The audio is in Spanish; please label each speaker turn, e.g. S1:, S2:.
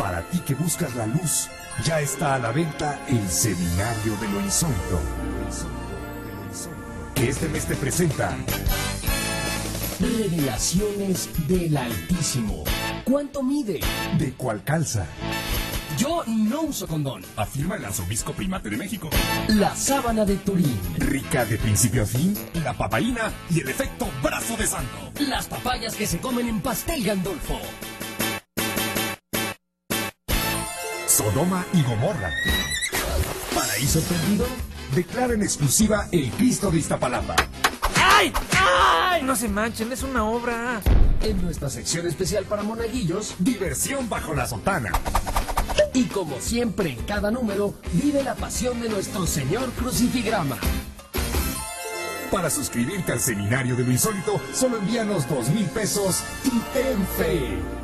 S1: Para ti que buscas la luz, ya está a la venta el Seminario de lo Insólito. Que este mes te presenta
S2: Revelaciones del Altísimo. ¿Cuánto mide?
S1: ¿De cuál calza?
S2: Yo no uso condón.
S1: Afirma el arzobispo primate de México.
S2: La sábana de Turín.
S1: Rica de principio a fin, la papaína y el efecto brazo de santo.
S2: Las papayas que se comen en pastel Gandolfo.
S1: Sodoma y Gomorra. Paraíso perdido. Declara en exclusiva el Cristo de Iztapalapa.
S3: ¡Ay! ¡Ay! No se manchen, es una obra.
S2: En nuestra sección especial para monaguillos.
S1: Diversión bajo la sotana.
S2: Y como siempre en cada número, vive la pasión de nuestro Señor Crucifigrama.
S1: Para suscribirte al Seminario de lo Insólito, solo envíanos 2,000 pesos y ten fe.